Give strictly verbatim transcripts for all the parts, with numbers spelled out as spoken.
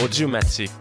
Audiomatique.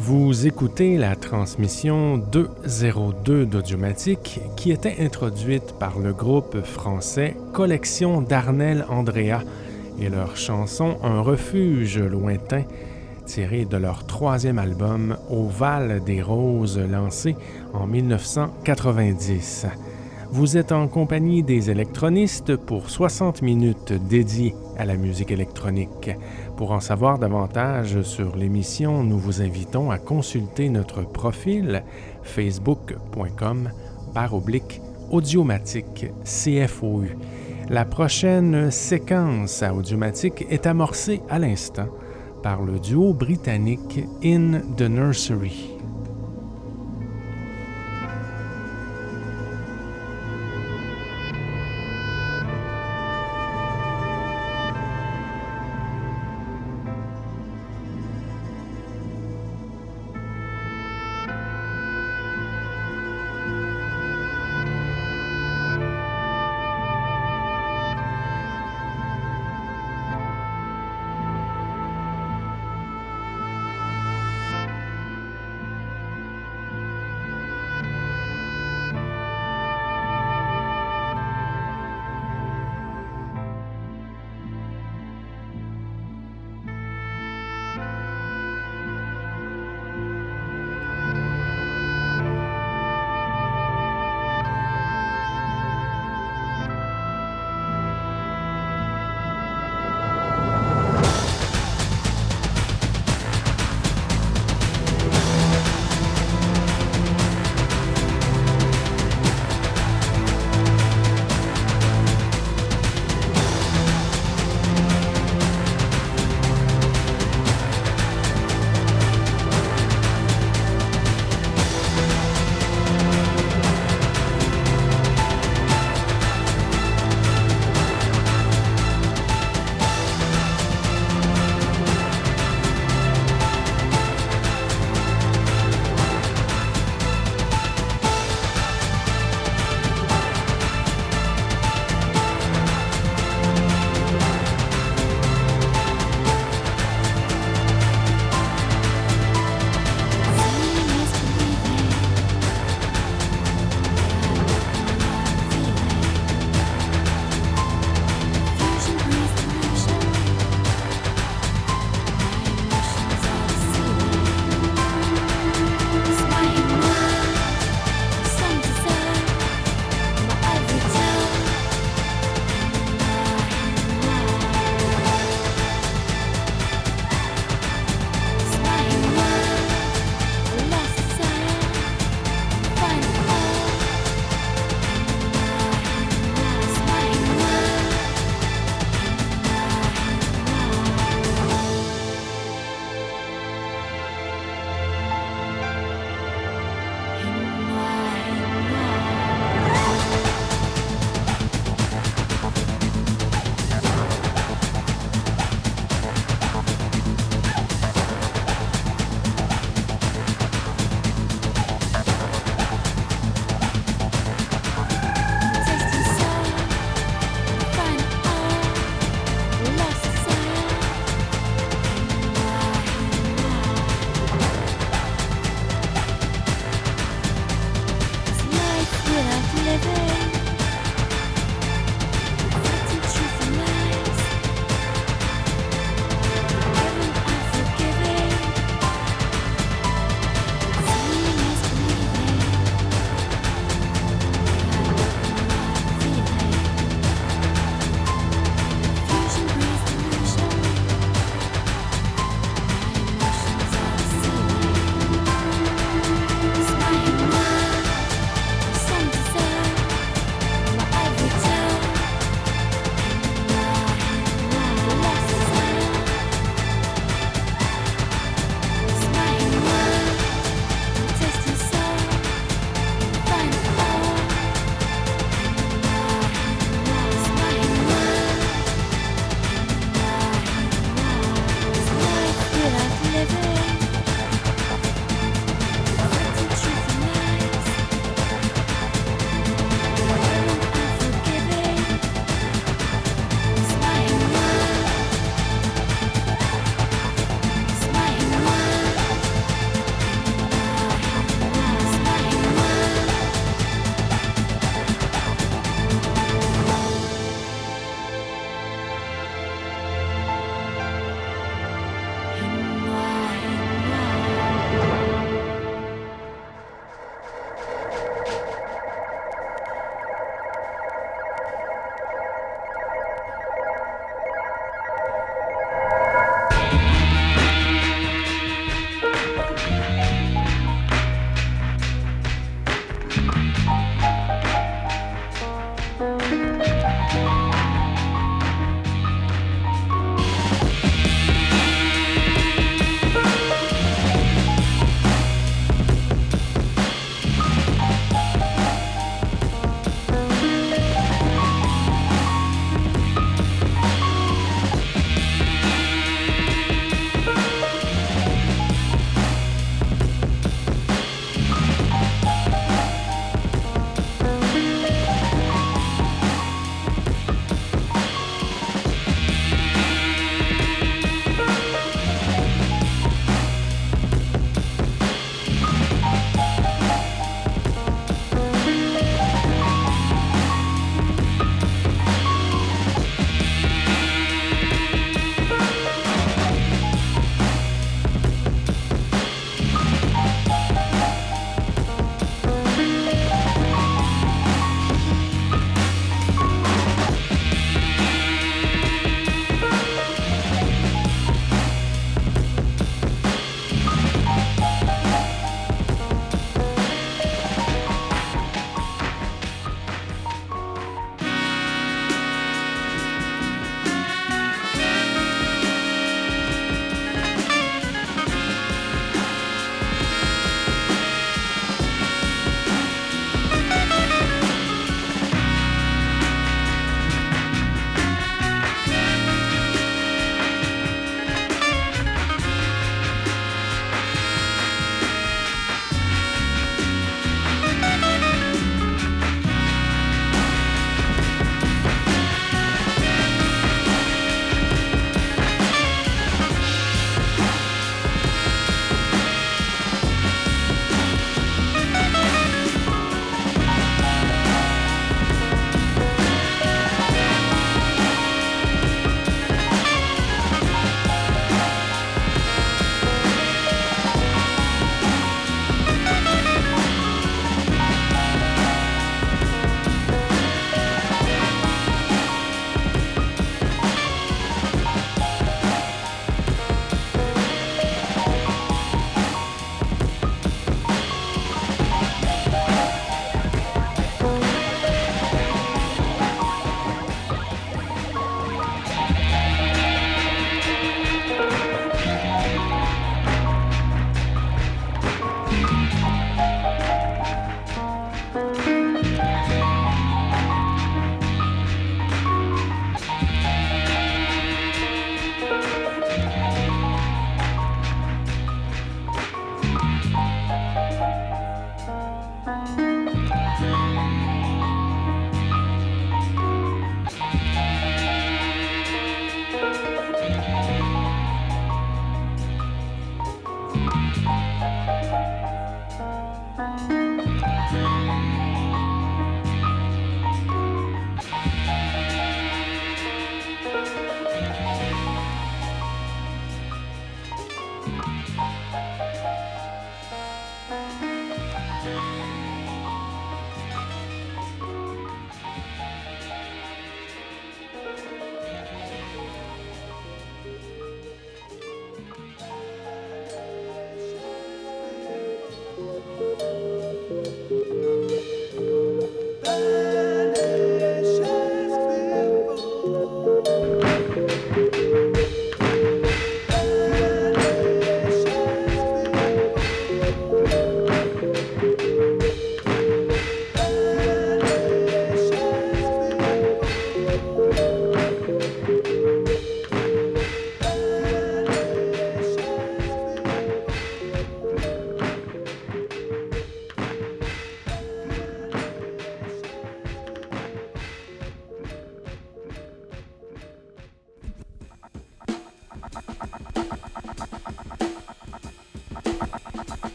Vous écoutez la transmission deux zéro deux d'Audiomatique qui était introduite par le groupe français Collection d'Arnel Andrea et leur chanson Un refuge lointain tirée de leur troisième album Au Val des Roses lancé en dix-neuf cent quatre-vingt-dix. Vous êtes en compagnie des électronistes pour soixante minutes dédiées à la musique électronique. Pour en savoir davantage sur l'émission, nous vous invitons à consulter notre profil facebook point com barre oblique Audiomatique C F O U. La prochaine séquence à Audiomatique est amorcée à l'instant par le duo britannique In the Nursery.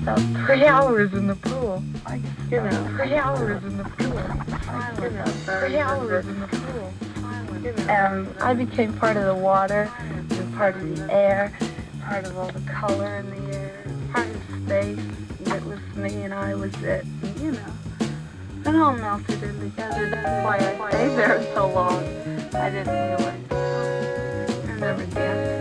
about three hours in the pool. I you know, three hours in the pool. I you know, three hours in the pool. And I became part of the water, and part of the air, part of all the color in the air, part of space. And it was me, and I was it. And, you know, it all melted in together. That's why I stayed there so long. I didn't realize. I remember dancing.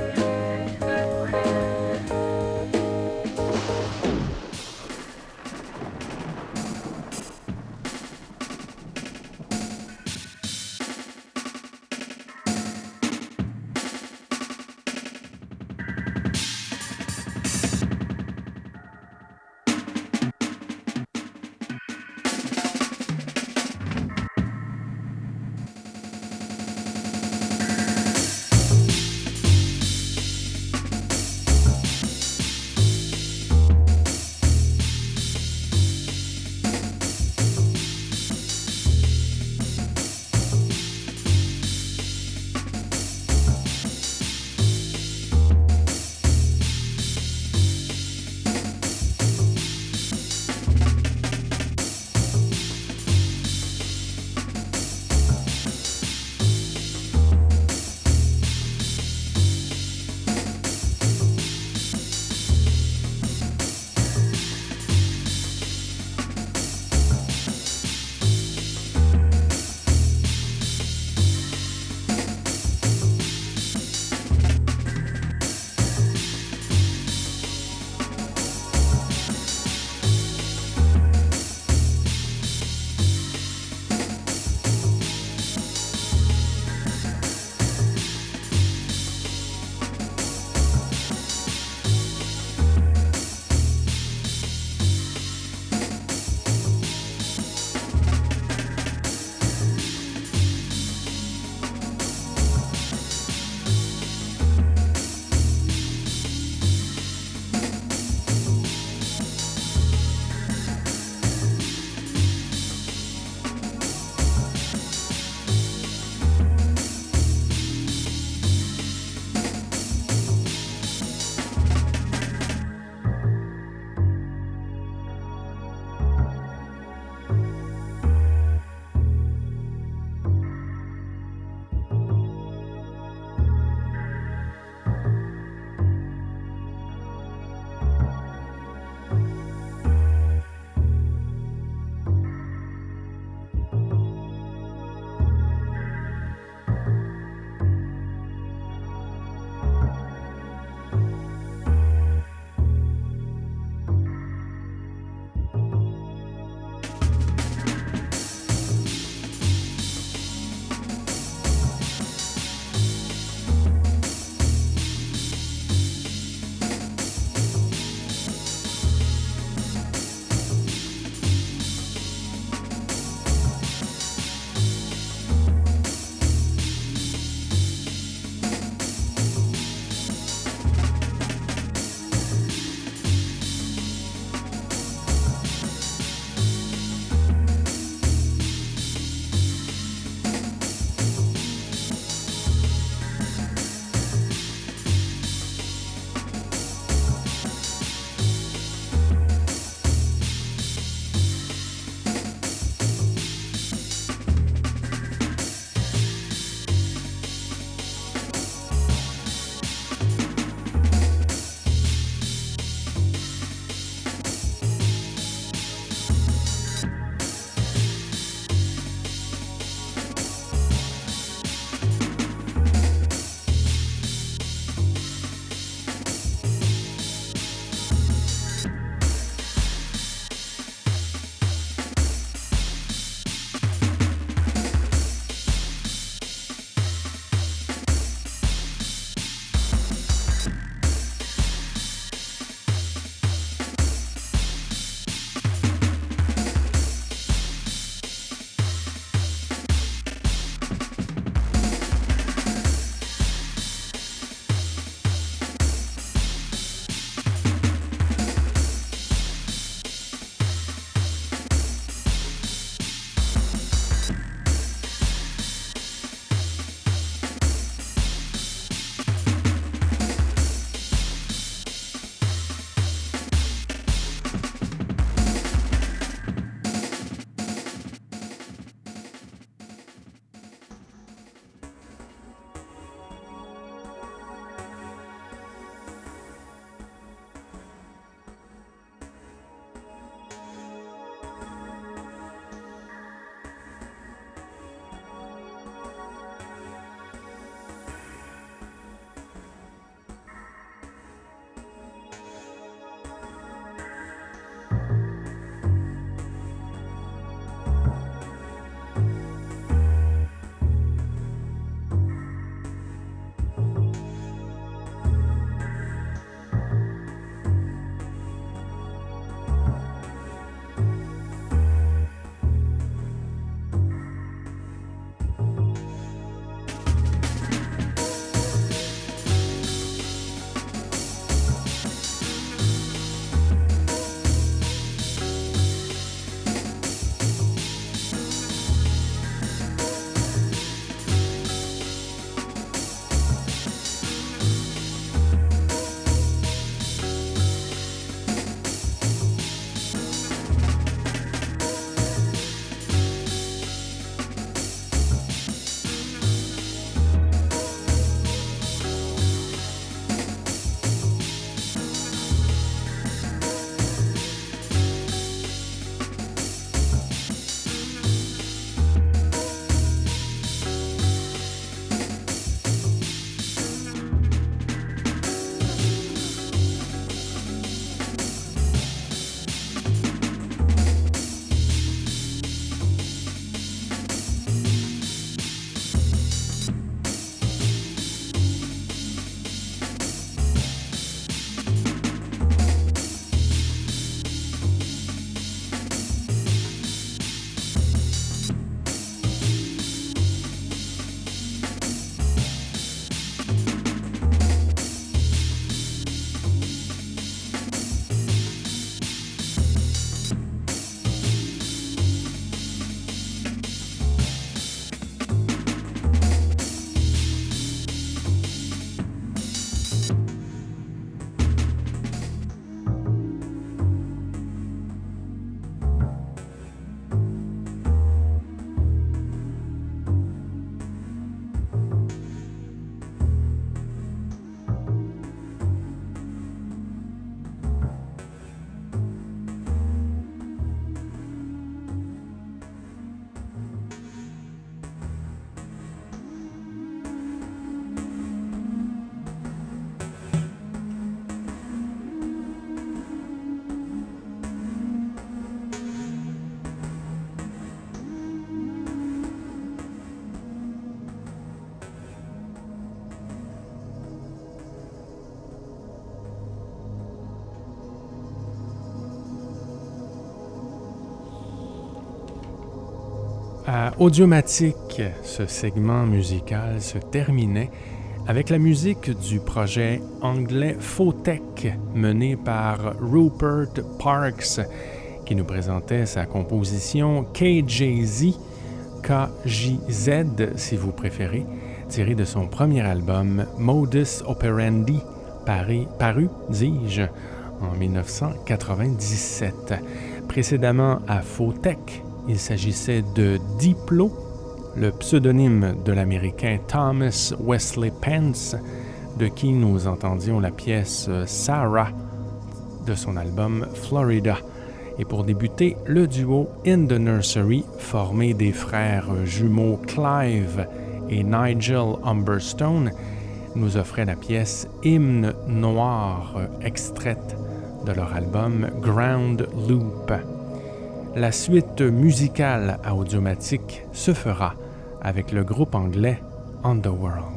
À Audiomatique, ce segment musical se terminait avec la musique du projet anglais Photech mené par Rupert Parks qui nous présentait sa composition K J Z, K J Z si vous préférez, tirée de son premier album Modus Operandi, paru, paru dis-je, en dix-neuf cent quatre-vingt-dix-sept. Précédemment à Photech, il s'agissait de Diplo, le pseudonyme de l'Américain Thomas Wesley Pence, de qui nous entendions la pièce Sarah de son album Florida. Et pour débuter, le duo In the Nursery, formé des frères jumeaux Clive et Nigel Humberstone, nous offrait la pièce Hymne Noir, extraite de leur album Ground Loop. La suite musicale à Audiomatique se fera avec le groupe anglais Underworld.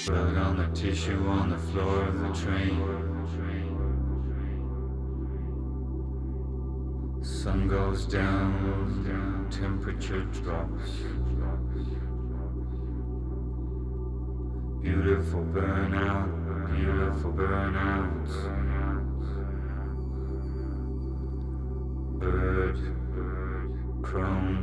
Rug on the tissue on the floor of the train. Sun goes down, temperature drops. Beautiful burnout, beautiful burnouts. Bird, crone.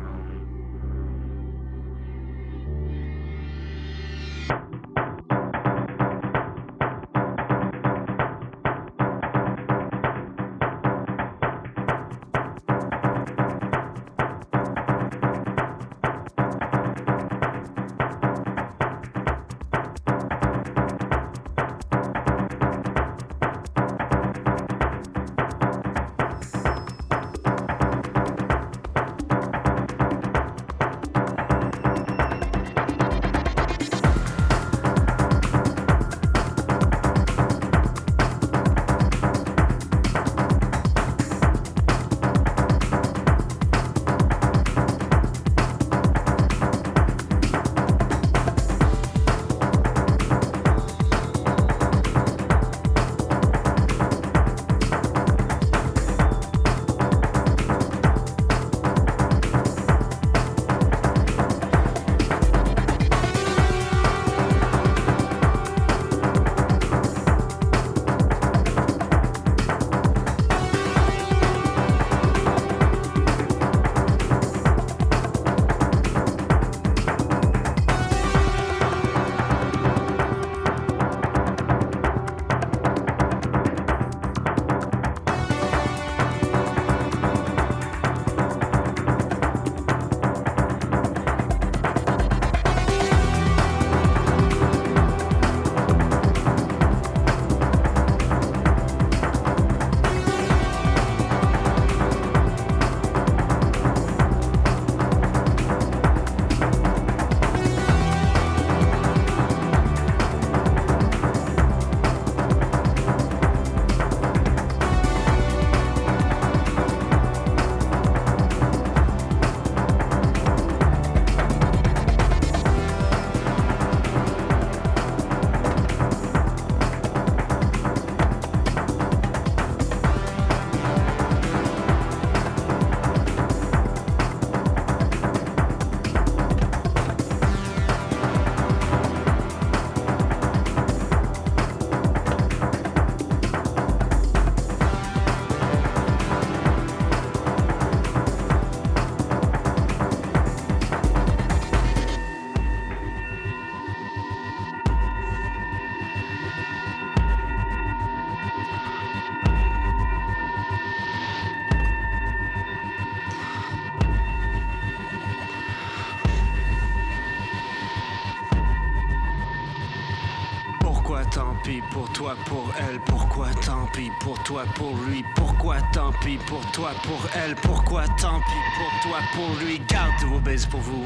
Pour toi, pour elle, pourquoi tant pis pour toi, pour lui, pourquoi tant pis pour toi, pour elle, pourquoi tant pis pour toi, pour lui, garde vos baises pour vous,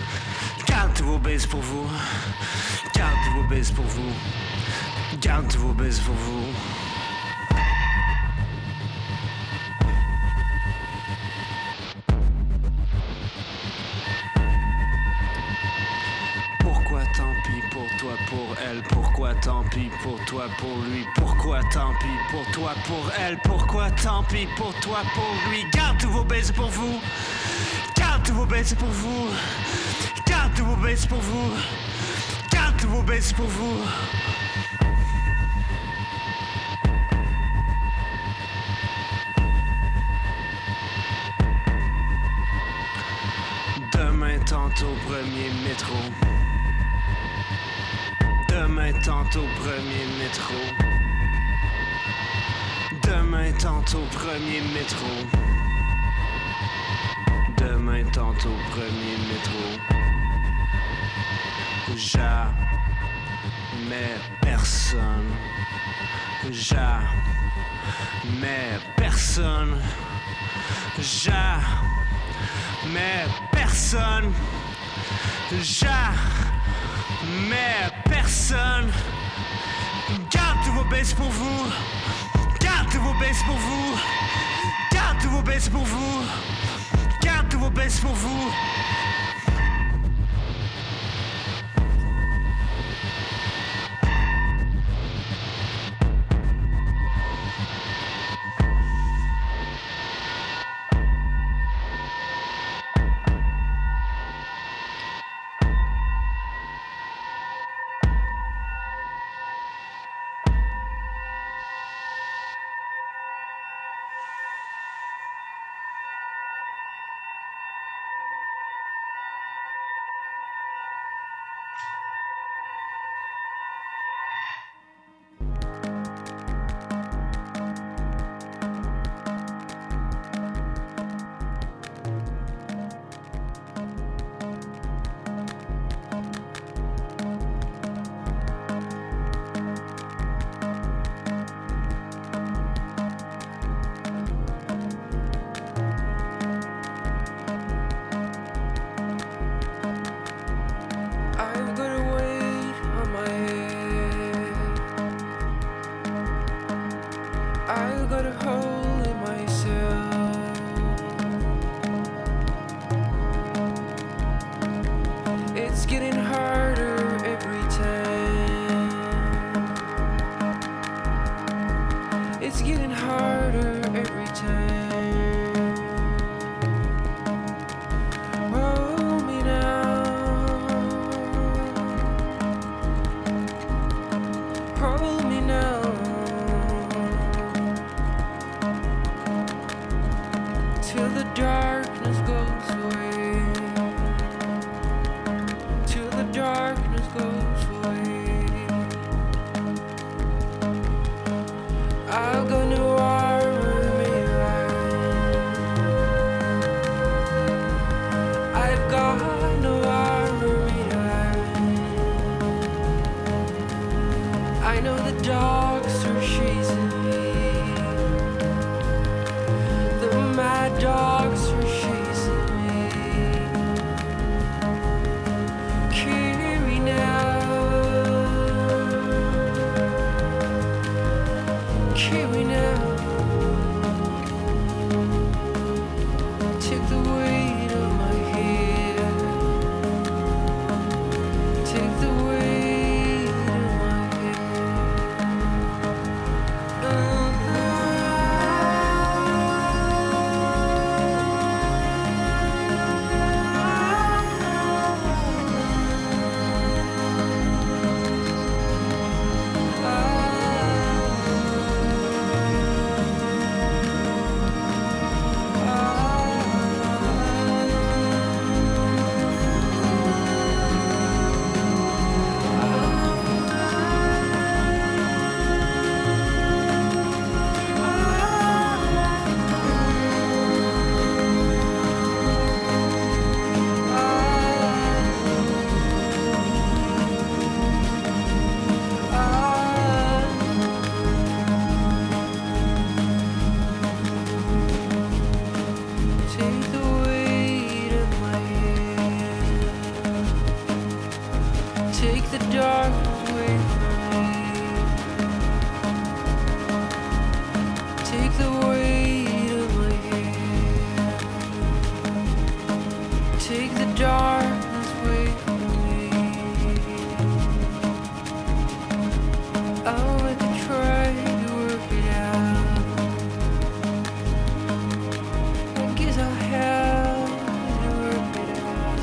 garde vos baises pour vous, garde vos baises pour vous, garde vos baises pour vous. Pour elle, pourquoi tant pis pour toi, pour lui, pourquoi tant pis pour toi, pour elle, pourquoi tant pis pour toi, pour lui, garde tous vos baisers pour vous, garde tous vos baisers pour vous, garde tous vos baisers pour vous, garde tous vos baisers pour vous. Demain tantôt premier métro. Demain tantôt premier métro. Demain tantôt premier métro. Demain tantôt premier métro. Jamais personne. Jamais personne. Jamais personne. Jamais personne. Garde tous vos baisers pour vous. Garde tous vos baisers pour vous. Garde tous vos baisers pour vous. Garde tous vos baisers pour vous. getting harder every time. It's getting harder every time. Hold me now. Hold me now. Till the darkness goes away. Till the darkness goes away. I'll go to army line. I've got no army line. I know the dogs are chasing me. The mad dogs are chasing me. Carry now. Carry now. Take the weight of my head. Take the weight of my Take the weight of my head. Take the dark away from me. Take the weight of my head. Take the darkness away from me. I'll let you try to work it out. I guess I'll have to work it out.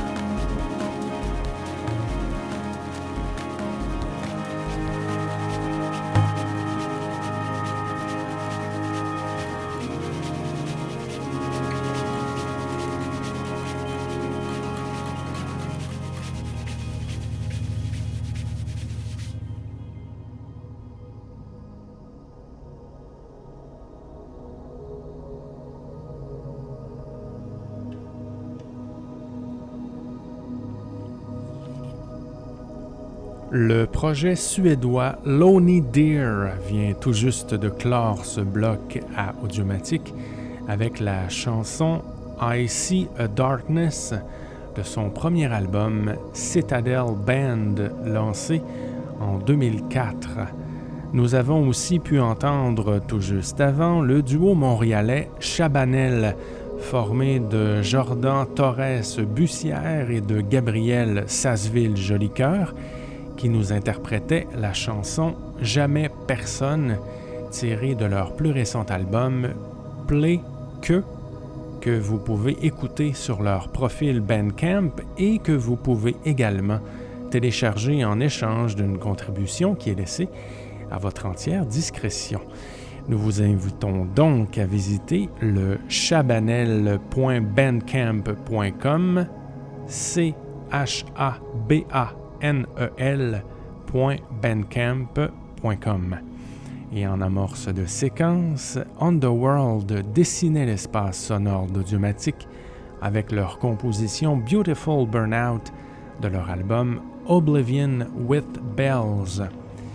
Le projet suédois Lonely Deer vient tout juste de clore ce bloc à Audiomatique avec la chanson I See a Darkness de son premier album Citadel Band lancé en deux mille quatre. Nous avons aussi pu entendre tout juste avant le duo montréalais Chabanel, formé de Jordan Torres-Bussière et de Gabriel Sasseville-Jolicoeur, qui nous interprétait la chanson Jamais Personne, tirée de leur plus récent album Play Que, que vous pouvez écouter sur leur profil Bandcamp et que vous pouvez également télécharger en échange d'une contribution qui est laissée à votre entière discrétion. Nous vous invitons donc à visiter le chabanel point bandcamp point com, C H A B A N E L point bandcamp point com. Et en amorce de séquence, Underworld dessinait l'espace sonore d'Audiomatique avec leur composition Beautiful Burnout de leur album Oblivion with Bells.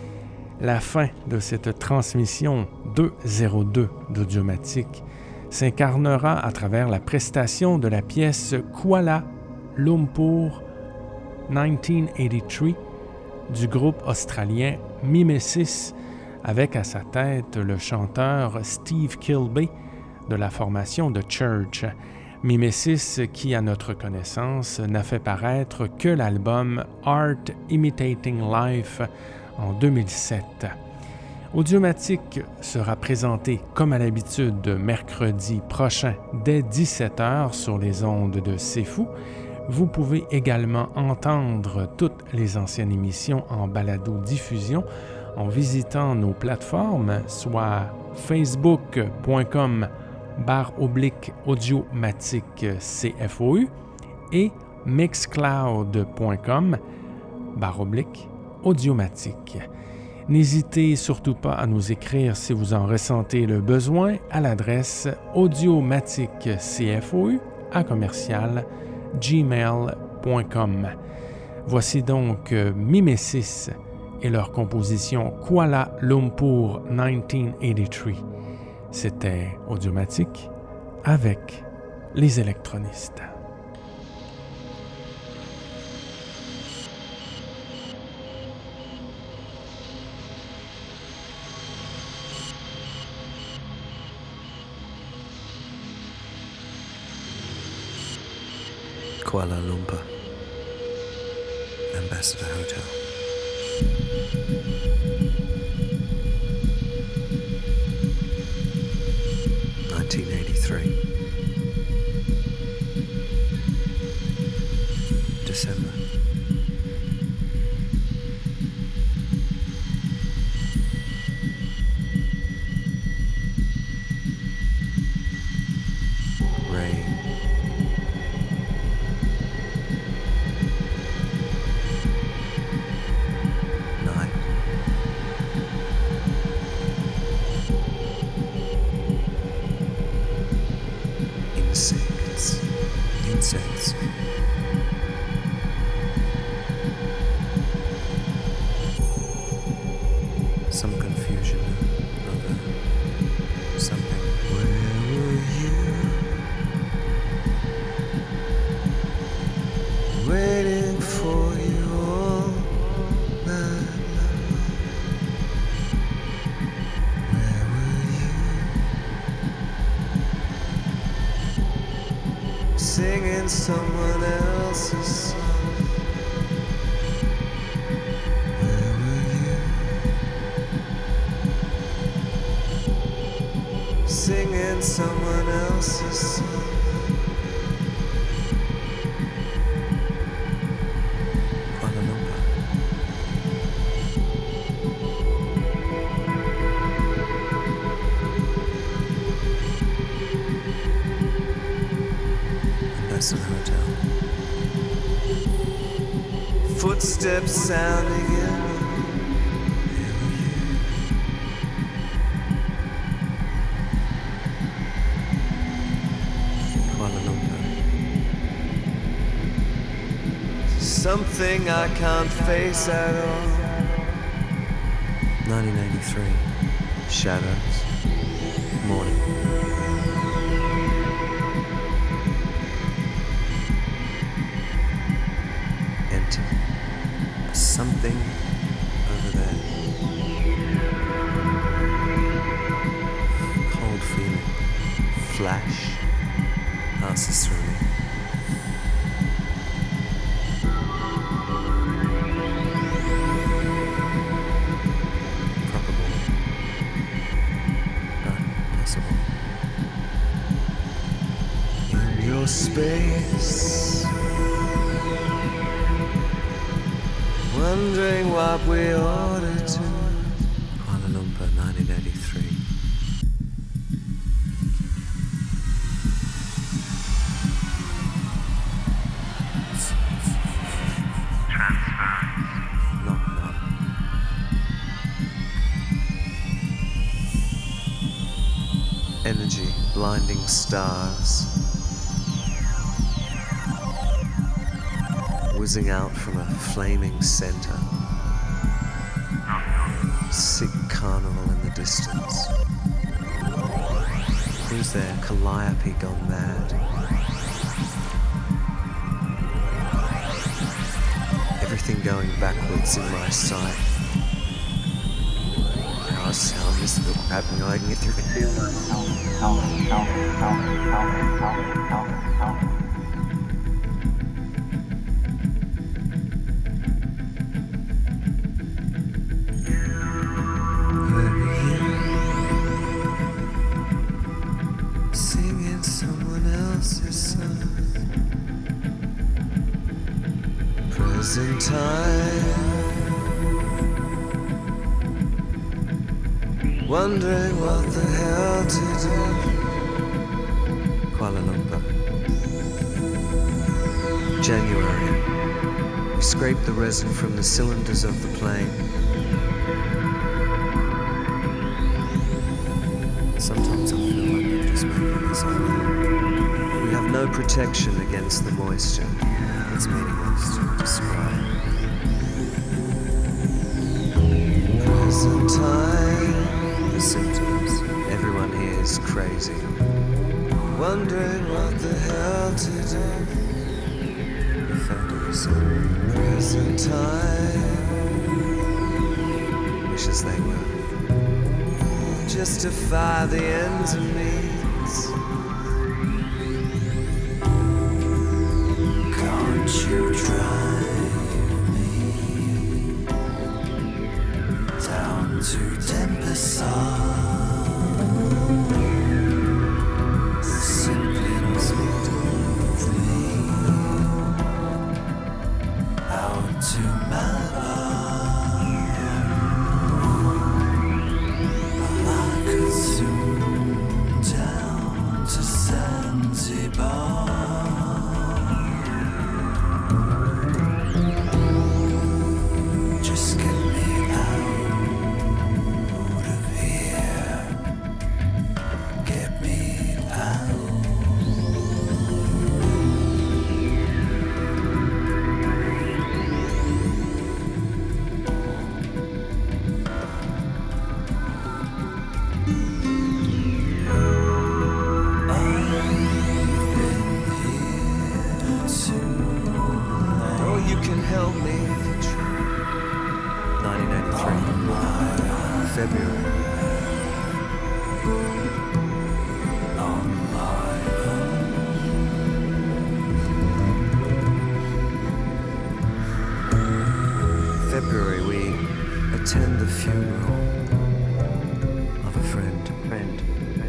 La fin de cette transmission deux zéro deux d'Audiomatique s'incarnera à travers la prestation de la pièce Kuala Lumpur dix-neuf quatre-vingt-trois du groupe australien Mimesis, avec à sa tête le chanteur Steve Kilbey de la formation The Church. Mimesis qui, à notre connaissance, n'a fait paraître que l'album Art Imitating Life en deux mille sept. Audiomatique sera présenté comme à l'habitude mercredi prochain dès dix-sept heures sur les ondes de C'est Fou. Vous pouvez également entendre toutes les anciennes émissions en balado-diffusion en visitant nos plateformes, soit facebook.com barre oblique audiomatique C F O U et mixcloud.com barre oblique audiomatique. N'hésitez surtout pas à nous écrire si vous en ressentez le besoin à l'adresse audiomaticecfou à commercial gmail point com. Voici donc Mimesis et leur composition Kuala Lumpur dix-neuf quatre-vingt-treize. C'était Audiomatique avec les électronistes. Kuala Lumpur, Ambassador Hotel. nineteen eighty-three. December. Rain. Night. Insects. Insects. Some confusion over something. Where were you? Waiting for you all night long. Where were you? Singing someone else's song. Where were you? Singing someone else's song. Kuala Lumpur. Ambassador Hotel. Footsteps sounding in. Where were you? Kuala Lumpur. Something I can't face at all. nineteen eighty-three. Shadows. Morning. Enter. Something over there. Cold feeling. Flash passes through me. Probable. But possible. In your space. Wondering what we ought to do. Kuala Lumpur, nineteen eighty-three. Knock, knock. Energy, blinding stars. Whizzing out from a flaming center. Sick carnival in the distance. Who's there? Calliope gone mad. Everything going backwards in my sight. How Chaos, Elvis, the Abnoid, get through singing someone else's song. Present time. Wondering what the hell to do. Kuala Lumpur. January. We scrape the resin from the cylinders of the plane. Sometimes I feel like I'm just making this up. We have no protection against the moisture. It's meaningless to describe. Present time. Symptoms. Everyone here is crazy. Wondering what the hell to do. We found it was present time. Wishes they were. Justify the ends and means. Can't you drive me down to Denpasar? Simply not speak to me. Out to Malabar. I could zoom down to Zanzibar. Just get me out of here. Get me out. Oh, you can help me. nineteen eighty-three, February. February, we attend the funeral of a friend. Friend.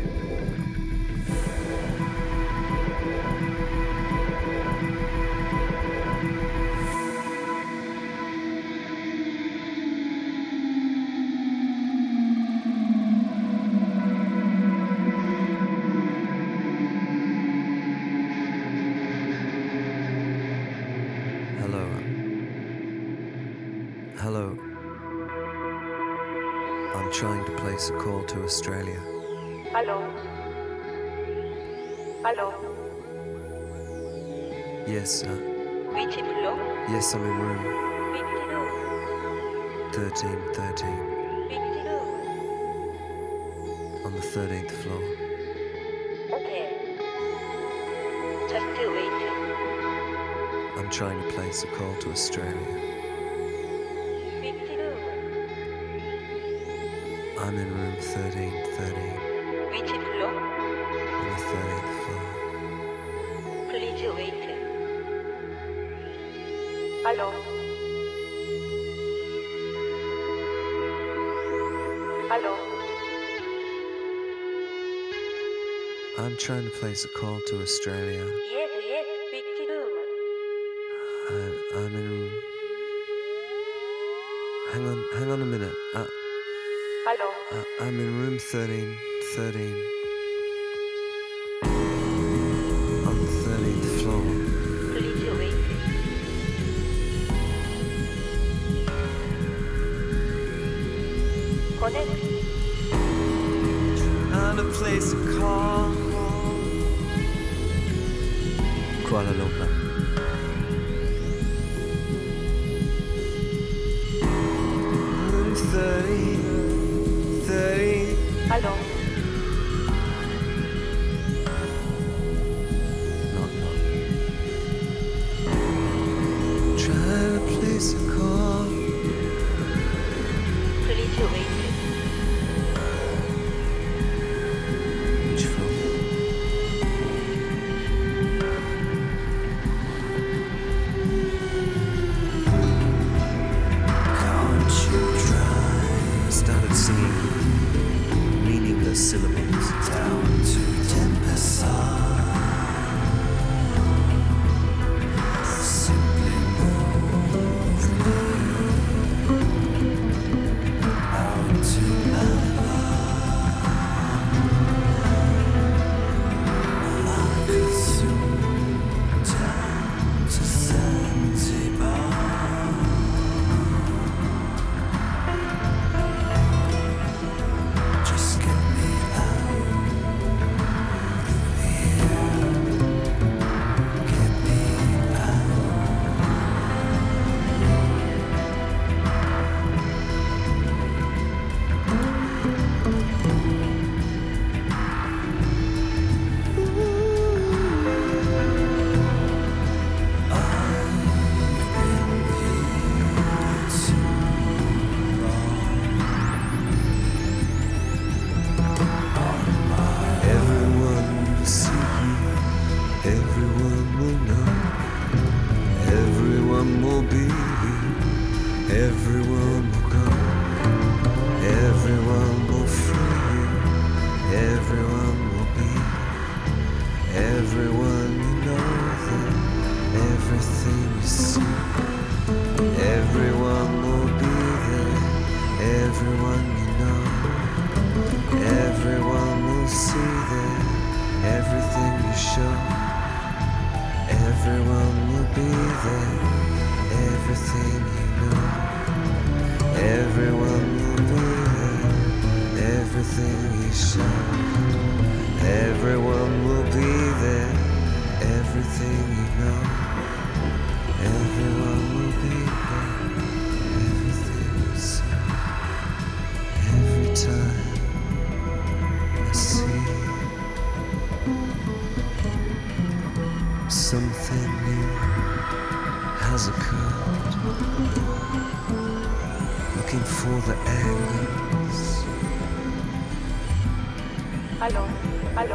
Hello. Hello. I'm trying to place a call to Australia. Hello. Hello. Yes, uh, Which floor? yes, I'm in room Which room? thirteen thirteen Which room? on the thirteenth floor. Okay. Just wait. I'm trying to place a call to Australia. Which room? I'm in room thirteen thirteen Which floor? on the thirteenth floor. Please wait. Hello. Hello. I'm trying to place a call to Australia. Yes, yes. Which room? I'm, I'm in room. Hang on, hang on a minute. Uh, Hello. uh, I'm in room thirteen thirteen on the thirteenth floor. Please wait. Connect. Trying to place a call. Kuala Lumpur. Room thirty, thirty. Hello. Knock, knock. Trying to place a call. Please wait. will be, everyone will go, everyone will free you, everyone will be, everyone you know them, everything you see, everyone will be there, everyone you know, everyone will see there, everything you show. Everyone will be there, everything you know. Everyone will be there, everything you show. Everyone will be there, everything you know. Everyone will be there, everything you say. Every time I see something new has occurred, looking for the angles. Allô, allô.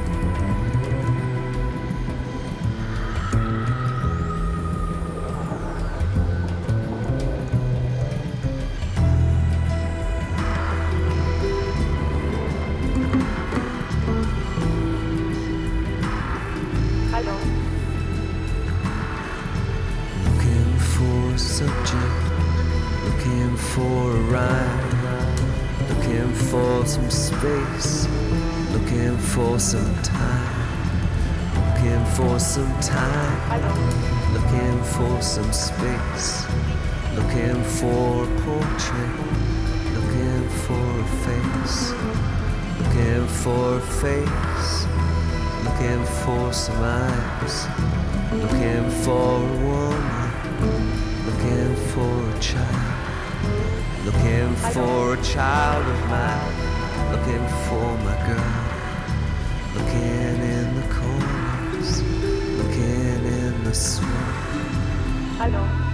Allô. Looking for a subject, looking for a rhyme, looking for some space, looking for some time, looking for some time, looking for some space, looking for a portrait, looking for a face, looking for a face, looking for some eyes, looking for a woman, looking for a child, looking for a child of mine, looking for my girl, looking in the corners, looking in the smoke. Allô.